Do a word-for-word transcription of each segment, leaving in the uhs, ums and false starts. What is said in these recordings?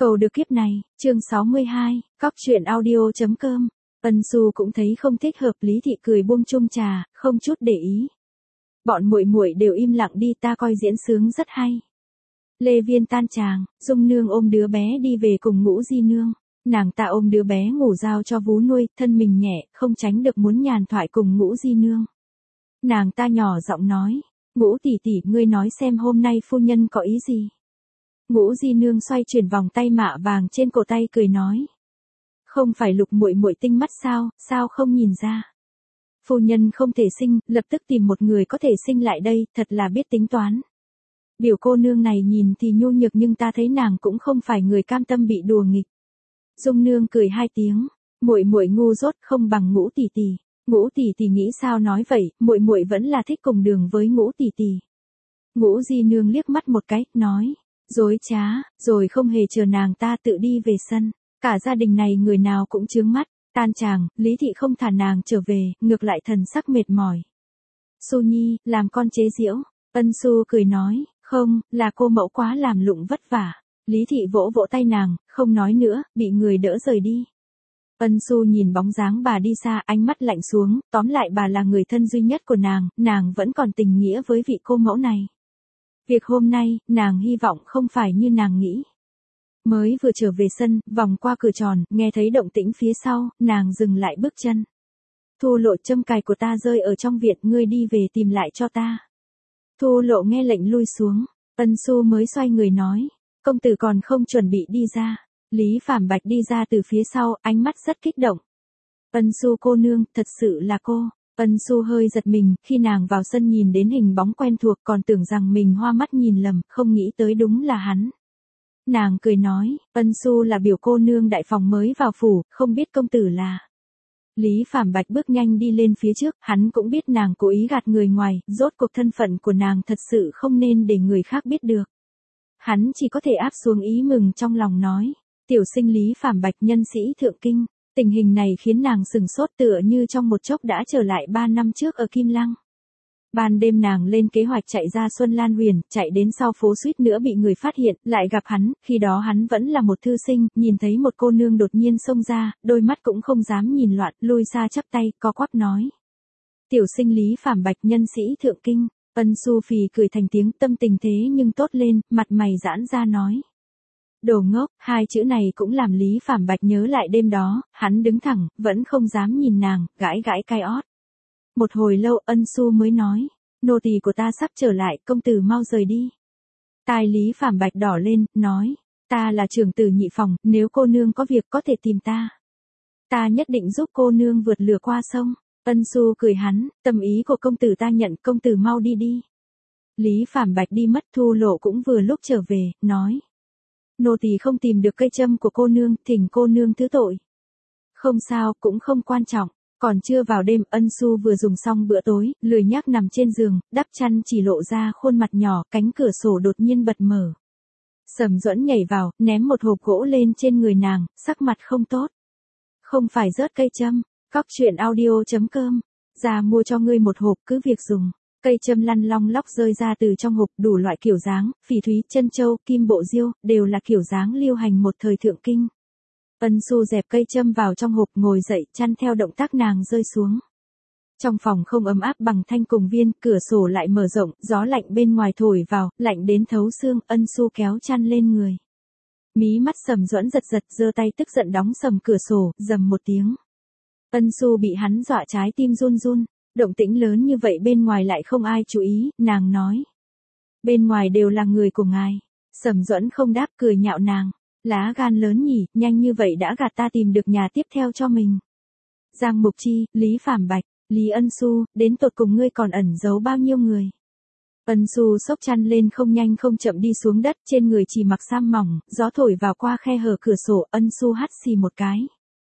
Cầu được kiếp này, chương sáu mươi hai, cóc truyện audio.com. Ân Xu cũng thấy không thích hợp, Lý Thị cười buông chung trà, không chút để ý. Bọn muội muội đều im lặng đi, ta coi diễn sướng rất hay. Lê Viên tan tràng, Dung Nương ôm đứa bé đi về cùng Ngũ Di Nương. Nàng ta ôm đứa bé ngủ giao cho vú nuôi, thân mình nhẹ, không tránh được muốn nhàn thoại cùng Ngũ Di Nương. Nàng ta nhỏ giọng nói, Ngũ tỷ tỷ, ngươi nói xem hôm nay phu nhân có ý gì? Ngũ Di Nương xoay chuyển vòng tay mạ vàng trên cổ tay cười nói. Không phải Lục muội muội tinh mắt sao, sao không nhìn ra? Phu nhân không thể sinh, lập tức tìm một người có thể sinh lại đây, thật là biết tính toán. Biểu cô nương này nhìn thì nhu nhược nhưng ta thấy nàng cũng không phải người cam tâm bị đùa nghịch. Dung Nương cười hai tiếng, muội muội ngu dốt không bằng Ngũ tỷ tỷ. Ngũ tỷ tỷ nghĩ sao nói vậy, muội muội vẫn là thích cùng đường với Ngũ tỷ tỷ. Ngũ Di Nương liếc mắt một cái, nói, dối trá, rồi không hề chờ nàng ta tự đi về sân. Cả gia đình này người nào cũng chướng mắt, tan tràng, Lý Thị không thả nàng trở về, ngược lại thần sắc mệt mỏi. Xu Nhi, làm con chế giễu. Ân Xu cười nói, không, là cô mẫu quá làm lụng vất vả. Lý Thị vỗ vỗ tay nàng, không nói nữa, bị người đỡ rời đi. Ân Xu nhìn bóng dáng bà đi xa, ánh mắt lạnh xuống, tóm lại bà là người thân duy nhất của nàng, nàng vẫn còn tình nghĩa với vị cô mẫu này. Việc hôm nay, nàng hy vọng không phải như nàng nghĩ. Mới vừa trở về sân, vòng qua cửa tròn, nghe thấy động tĩnh phía sau, nàng dừng lại bước chân. Thu Lộ, châm cài của ta rơi ở trong viện, ngươi đi về tìm lại cho ta. Thu Lộ nghe lệnh lui xuống, Ân Xu mới xoay người nói, công tử còn không chuẩn bị đi ra. Lý Phàm Bạch đi ra từ phía sau, ánh mắt rất kích động. Ân Xu cô nương, thật sự là cô. Ân Xu hơi giật mình, khi nàng vào sân nhìn đến hình bóng quen thuộc còn tưởng rằng mình hoa mắt nhìn lầm, không nghĩ tới đúng là hắn. Nàng cười nói, Ân Xu là biểu cô nương đại phòng mới vào phủ, không biết công tử là. Lý Phàm Bạch bước nhanh đi lên phía trước, hắn cũng biết nàng cố ý gạt người ngoài, rốt cuộc thân phận của nàng thật sự không nên để người khác biết được. Hắn chỉ có thể áp xuống ý mừng trong lòng nói, tiểu sinh Lý Phàm Bạch nhân sĩ thượng kinh. Tình hình này khiến nàng sừng sốt, tựa như trong một chốc đã trở lại ba năm trước ở Kim Lăng. Ban đêm nàng lên kế hoạch chạy ra Xuân Lan Huyền, chạy đến sau phố suýt nữa bị người phát hiện, lại gặp hắn, khi đó hắn vẫn là một thư sinh, nhìn thấy một cô nương đột nhiên xông ra, đôi mắt cũng không dám nhìn loạn, lui xa chắp tay, co quắp nói. Tiểu sinh Lý Phàm Bạch nhân sĩ thượng kinh. Ân Xu phì cười thành tiếng, tâm tình thế nhưng tốt lên, mặt mày giãn ra nói. Đồ ngốc, hai chữ này cũng làm Lý Phàm Bạch nhớ lại đêm đó, hắn đứng thẳng, vẫn không dám nhìn nàng, gãi gãi cai ót. Một hồi lâu Ân Xu mới nói, nô tỳ của ta sắp trở lại, công tử mau rời đi. Tai Lý Phàm Bạch đỏ lên, nói, ta là trưởng tử nhị phòng, nếu cô nương có việc có thể tìm ta. Ta nhất định giúp cô nương vượt lửa qua sông. Ân Xu cười hắn, tâm ý của công tử ta nhận, công tử mau đi đi. Lý Phàm Bạch đi mất, Thu Lộ cũng vừa lúc trở về, nói. Nô tỳ không tìm được cây châm của cô nương, thỉnh cô nương thứ tội. Không sao, cũng không quan trọng. Còn chưa vào đêm, Ân Xu vừa dùng xong bữa tối, lười nhác nằm trên giường, đắp chăn chỉ lộ ra khuôn mặt nhỏ, cánh cửa sổ đột nhiên bật mở. Sầm Duẫn nhảy vào, ném một hộp gỗ lên trên người nàng, sắc mặt không tốt. Không phải rớt cây châm, cóc truyện audio.com, ra mua cho ngươi một hộp, cứ việc dùng. Cây châm lăn long lóc rơi ra từ trong hộp, đủ loại kiểu dáng, phỉ thúy, chân châu, kim bộ diêu, đều là kiểu dáng lưu hành một thời thượng kinh. Ân Xu dẹp cây châm vào trong hộp, ngồi dậy, chăn theo động tác nàng rơi xuống. Trong phòng không ấm áp bằng thanh cùng viên, cửa sổ lại mở rộng, gió lạnh bên ngoài thổi vào, lạnh đến thấu xương. Ân Xu kéo chăn lên người. Mí mắt Sầm Duẫn giật giật, giơ tay tức giận đóng sầm cửa sổ, rầm một tiếng. Ân Xu bị hắn dọa trái tim run run. Động tĩnh lớn như vậy bên ngoài lại không ai chú ý, nàng nói. Bên ngoài đều là người của ngài. Sầm Duẫn không đáp, cười nhạo nàng. Lá gan lớn nhỉ, nhanh như vậy đã gạt ta tìm được nhà tiếp theo cho mình. Giang Mục Chi, Lý Phàm Bạch, Lý Ân Xu, đến tột cùng ngươi còn ẩn giấu bao nhiêu người. Ân Xu xốc chăn lên không nhanh không chậm đi xuống đất, trên người chỉ mặc sam mỏng, gió thổi vào qua khe hở cửa sổ. Ân Xu hắt xì một cái.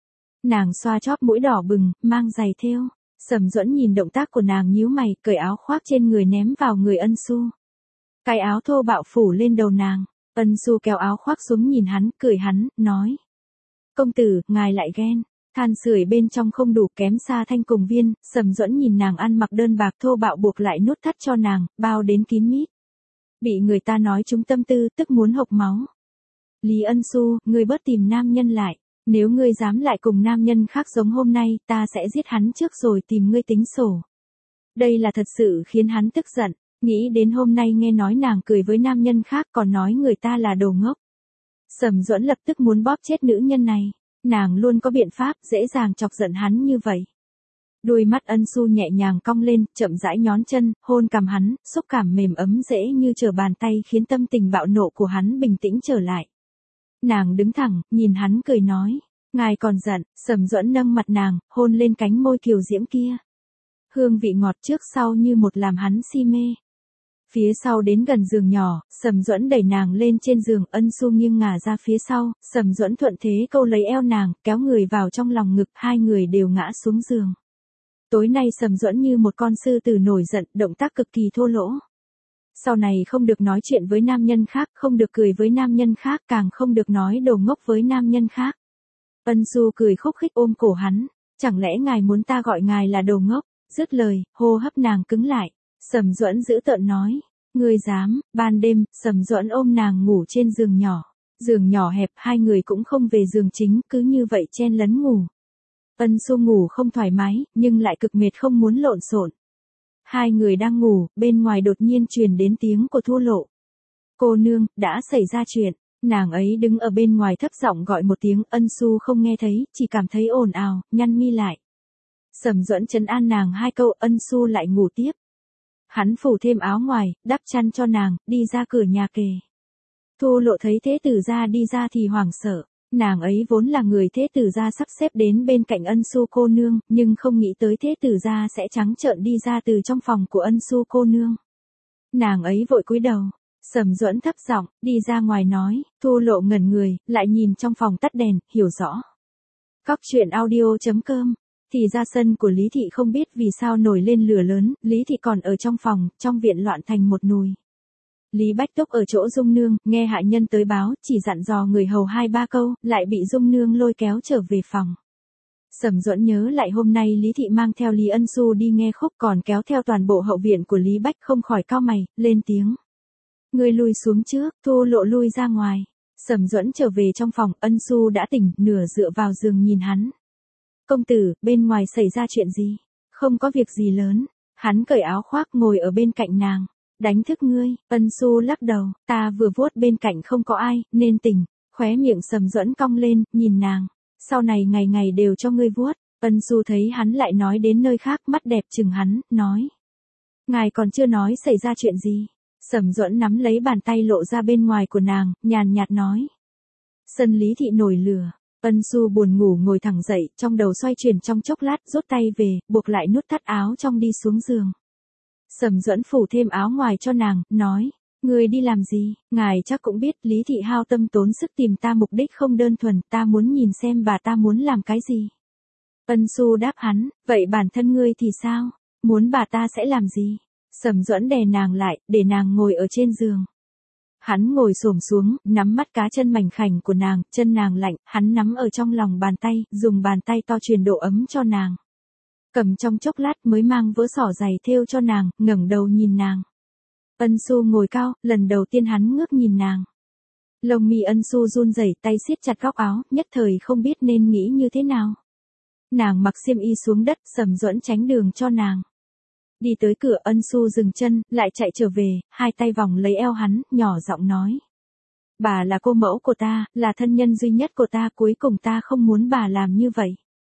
Nàng xoa chóp mũi đỏ bừng, mang giày thêu. Sầm Duẫn nhìn động tác của nàng nhíu mày, cởi áo khoác trên người ném vào người Ân Xu. Cái áo thô bạo phủ lên đầu nàng. Ân Xu kéo áo khoác xuống nhìn hắn, cười hắn, nói. Công tử, ngài lại ghen. Than sưởi bên trong không đủ, kém xa thanh cùng viên. Sầm Duẫn nhìn nàng ăn mặc đơn bạc thô bạo, buộc lại nút thắt cho nàng, bao đến kín mít. Bị người ta nói trúng tâm tư, tức muốn hộc máu. Lý Ân Xu, ngươi bớt tìm nam nhân lại. Nếu ngươi dám lại cùng nam nhân khác giống hôm nay, ta sẽ giết hắn trước rồi tìm ngươi tính sổ. Đây là thật sự khiến hắn tức giận, nghĩ đến hôm nay nghe nói nàng cười với nam nhân khác còn nói người ta là đồ ngốc. Sầm Duẫn lập tức muốn bóp chết nữ nhân này, nàng luôn có biện pháp dễ dàng chọc giận hắn như vậy. Đôi mắt Ân Xu nhẹ nhàng cong lên, chậm rãi nhón chân, hôn cằm hắn, xúc cảm mềm ấm dễ như trở bàn tay khiến tâm tình bạo nộ của hắn bình tĩnh trở lại. Nàng đứng thẳng, nhìn hắn cười nói, ngài còn giận. Sầm Duẫn nâng mặt nàng, hôn lên cánh môi kiều diễm kia. Hương vị ngọt trước sau như một làm hắn si mê. Phía sau đến gần giường nhỏ, Sầm Duẫn đẩy nàng lên trên giường, Ân Xu nghiêng ngả ra phía sau, Sầm Duẫn thuận thế câu lấy eo nàng, kéo người vào trong lòng ngực, hai người đều ngã xuống giường. Tối nay Sầm Duẫn như một con sư tử nổi giận, động tác cực kỳ thô lỗ. Sau này không được nói chuyện với nam nhân khác, không được cười với nam nhân khác, càng không được nói đồ ngốc với nam nhân khác. Ân Xu cười khúc khích ôm cổ hắn, chẳng lẽ ngài muốn ta gọi ngài là đồ ngốc? Dứt lời, hô hấp nàng cứng lại. Sầm Duẫn dữ tợn nói, ngươi dám? Ban đêm, Sầm Duẫn ôm nàng ngủ trên giường nhỏ. Giường nhỏ hẹp, hai người cũng không về giường chính, cứ như vậy chen lấn ngủ. Ân Xu ngủ không thoải mái, nhưng lại cực mệt không muốn lộn xộn. Hai người đang ngủ, bên ngoài đột nhiên truyền đến tiếng của Thu Lộ. Cô nương, đã xảy ra chuyện. Nàng ấy đứng ở bên ngoài thấp giọng gọi một tiếng, Ân Xu không nghe thấy, chỉ cảm thấy ồn ào, nhăn mi lại. Sầm Duẫn trấn an nàng hai câu, Ân Xu lại ngủ tiếp. Hắn phủ thêm áo ngoài, đắp chăn cho nàng, đi ra cửa nhà kề. Thu Lộ thấy Thế Tử gia đi ra thì hoảng sợ. Nàng ấy vốn là người Thế Tử gia sắp xếp đến bên cạnh Ân Xu cô nương, nhưng không nghĩ tới Thế Tử gia sẽ trắng trợn đi ra từ trong phòng của Ân Xu cô nương. Nàng ấy vội cúi đầu. Sầm Duẫn thấp giọng đi ra ngoài nói, Thu Lộ ngẩn người, lại nhìn trong phòng tắt đèn, hiểu rõ. Cóc truyện audio chấm com. Thì ra sân của Lý Thị không biết vì sao nổi lên lửa lớn, Lý Thị còn ở trong phòng, trong viện loạn thành một nùi. Lý Bách Túc ở chỗ Dung Nương, nghe hạ nhân tới báo, chỉ dặn dò người hầu hai ba câu, lại bị Dung Nương lôi kéo trở về phòng. Sầm Duẫn nhớ lại hôm nay Lý Thị mang theo Lý Ân Xu đi nghe khúc còn kéo theo toàn bộ hậu viện của Lý Bách, không khỏi cau mày, lên tiếng. Người lùi xuống trước, Thu Lộ lui ra ngoài. Sầm Duẫn trở về trong phòng, Ân Xu đã tỉnh, nửa dựa vào giường nhìn hắn. Công tử, bên ngoài xảy ra chuyện gì? Không có việc gì lớn. Hắn cởi áo khoác ngồi ở bên cạnh nàng. Đánh thức ngươi. Ân Xu lắc đầu, ta vừa vuốt bên cạnh không có ai, nên tỉnh. Khóe miệng Sầm Duẫn cong lên, nhìn nàng. Sau này ngày ngày đều cho ngươi vuốt. Ân Xu thấy hắn lại nói đến nơi khác, mắt đẹp chừng hắn, nói. Ngài còn chưa nói xảy ra chuyện gì. Sầm Duẫn nắm lấy bàn tay lộ ra bên ngoài của nàng, nhàn nhạt nói. Sân Lý Thị nổi lửa. Ân Xu buồn ngủ ngồi thẳng dậy, trong đầu xoay chuyển trong chốc lát, rút tay về, buộc lại nút thắt áo trong đi xuống giường. Sầm Duẫn phủ thêm áo ngoài cho nàng, nói. Người đi làm gì? Ngài chắc cũng biết Lý Thị hao tâm tốn sức tìm ta mục đích không đơn thuần, ta muốn nhìn xem bà ta muốn làm cái gì. Ân Xu đáp hắn, vậy bản thân ngươi thì sao? Muốn bà ta sẽ làm gì? Sầm Duẫn đè nàng lại, để nàng ngồi ở trên giường. Hắn ngồi xổm xuống, nắm mắt cá chân mảnh khảnh của nàng, chân nàng lạnh, hắn nắm ở trong lòng bàn tay, dùng bàn tay to truyền độ ấm cho nàng. Cầm trong chốc lát mới mang vỡ xỏ giày thêu cho nàng, ngẩng đầu nhìn nàng. Ân Xu ngồi cao, lần đầu tiên hắn ngước nhìn nàng. Lông mi Ân Xu run rẩy, tay siết chặt góc áo, nhất thời không biết nên nghĩ như thế nào. Nàng mặc xiêm y xuống đất, Sầm Duẫn tránh đường cho nàng. Đi tới cửa, Ân Xu dừng chân, lại chạy trở về, hai tay vòng lấy eo hắn, nhỏ giọng nói. Bà là cô mẫu của ta, là thân nhân duy nhất của ta, cuối cùng ta không muốn bà làm như vậy.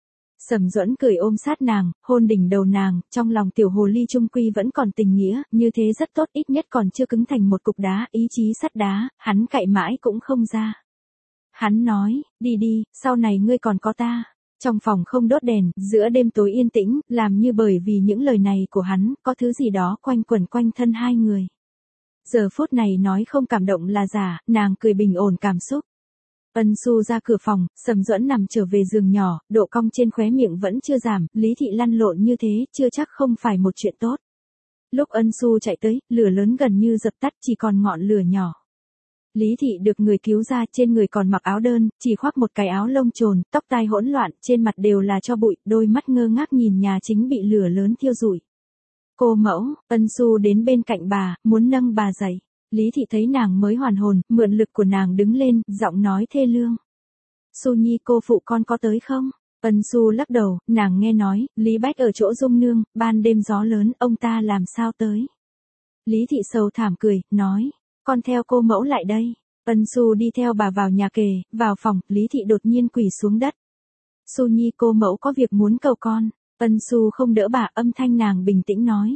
Sầm Duẫn cười ôm sát nàng, hôn đỉnh đầu nàng, trong lòng tiểu hồ ly chung quy vẫn còn tình nghĩa, như thế rất tốt, ít nhất còn chưa cứng thành một cục đá, ý chí sắt đá, hắn cạy mãi cũng không ra. Hắn nói, đi đi, sau này ngươi còn có ta. Trong phòng không đốt đèn, giữa đêm tối yên tĩnh, làm như bởi vì những lời này của hắn, có thứ gì đó quanh quẩn quanh thân hai người. Giờ phút này nói không cảm động là giả, nàng cười bình ổn cảm xúc. Ân Xu ra cửa phòng, Sầm Duẫn nằm trở về giường nhỏ, độ cong trên khóe miệng vẫn chưa giảm, Lý Thị lăn lộn như thế, chưa chắc không phải một chuyện tốt. Lúc Ân Xu chạy tới, lửa lớn gần như dập tắt, chỉ còn ngọn lửa nhỏ. Lý Thị được người cứu ra, trên người còn mặc áo đơn, chỉ khoác một cái áo lông trồn, tóc tai hỗn loạn, trên mặt đều là tro bụi, đôi mắt ngơ ngác nhìn nhà chính bị lửa lớn thiêu rụi. Cô mẫu, Ân Xu đến bên cạnh bà, muốn nâng bà dậy. Lý Thị thấy nàng mới hoàn hồn, mượn lực của nàng đứng lên, giọng nói thê lương. Xu Nhi cô phụ con có tới không? Ân Xu lắc đầu, nàng nghe nói, Lý Bách ở chỗ Dung Nương, ban đêm gió lớn, ông ta làm sao tới? Lý Thị sầu thảm cười, nói, con theo cô mẫu lại đây. Ân Xu đi theo bà vào nhà kề, vào phòng, Lý Thị đột nhiên quỳ xuống đất. Xu Nhi cô mẫu có việc muốn cầu con. Ân Xu không đỡ bà, âm thanh nàng bình tĩnh nói.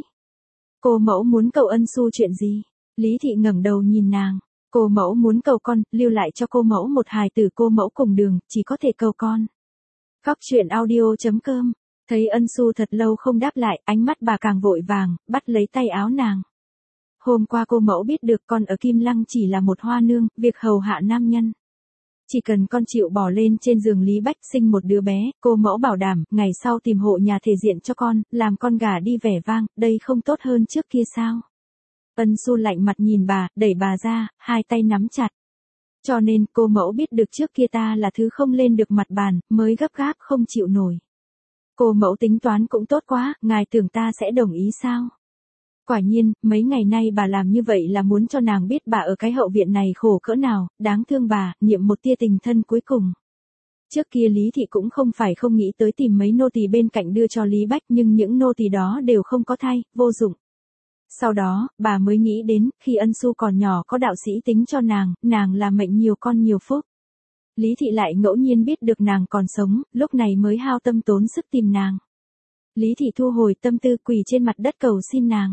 Cô mẫu muốn cầu Ân Xu chuyện gì? Lý Thị ngẩng đầu nhìn nàng. Cô mẫu muốn cầu con, lưu lại cho cô mẫu một hài tử cô mẫu cùng đường, chỉ có thể cầu con. Cóc truyện audio chấm com. Thấy Ân Xu thật lâu không đáp lại, ánh mắt bà càng vội vàng, bắt lấy tay áo nàng. Hôm qua cô mẫu biết được con ở Kim Lăng chỉ là một hoa nương, việc hầu hạ nam nhân. Chỉ cần con chịu bỏ lên trên giường Lý Bách sinh một đứa bé, cô mẫu bảo đảm, ngày sau tìm hộ nhà thể diện cho con, làm con gả đi vẻ vang, đây không tốt hơn trước kia sao? Ân Xu lạnh mặt nhìn bà, đẩy bà ra, hai tay nắm chặt. Cho nên, cô mẫu biết được trước kia ta là thứ không lên được mặt bàn, mới gấp gáp không chịu nổi. Cô mẫu tính toán cũng tốt quá, ngài tưởng ta sẽ đồng ý sao? Quả nhiên, mấy ngày nay bà làm như vậy là muốn cho nàng biết bà ở cái hậu viện này khổ cỡ nào, đáng thương bà, niệm một tia tình thân cuối cùng. Trước kia Lý Thị cũng không phải không nghĩ tới tìm mấy nô tỳ bên cạnh đưa cho Lý Bách, nhưng những nô tỳ đó đều không có thay, vô dụng. Sau đó, bà mới nghĩ đến, khi Ân Xu còn nhỏ có đạo sĩ tính cho nàng, nàng là mệnh nhiều con nhiều phúc. Lý Thị lại ngẫu nhiên biết được nàng còn sống, lúc này mới hao tâm tốn sức tìm nàng. Lý Thị thu hồi tâm tư quỳ trên mặt đất cầu xin nàng.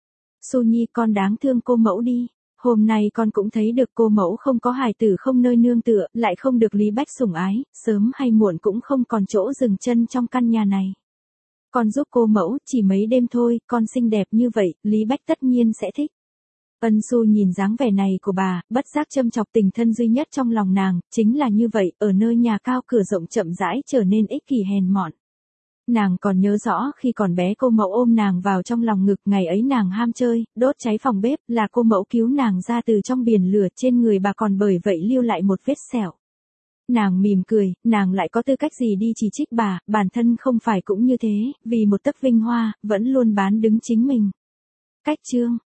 Xu Nhi con đáng thương cô mẫu đi, hôm nay con cũng thấy được cô mẫu không có hài tử không nơi nương tựa, lại không được Lý Bách sủng ái, sớm hay muộn cũng không còn chỗ dừng chân trong căn nhà này. Con giúp cô mẫu, chỉ mấy đêm thôi, con xinh đẹp như vậy, Lý Bách tất nhiên sẽ thích. Ân Xu nhìn dáng vẻ này của bà, bất giác châm chọc tình thân duy nhất trong lòng nàng, chính là như vậy, ở nơi nhà cao cửa rộng chậm rãi trở nên ích kỷ hèn mọn. Nàng còn nhớ rõ khi còn bé cô mẫu ôm nàng vào trong lòng ngực, ngày ấy nàng ham chơi, đốt cháy phòng bếp, là cô mẫu cứu nàng ra từ trong biển lửa, trên người bà còn bởi vậy lưu lại một vết sẹo. Nàng mỉm cười, nàng lại có tư cách gì đi chỉ trích bà, bản thân không phải cũng như thế, vì một tấc vinh hoa, vẫn luôn bán đứng chính mình. Cách chương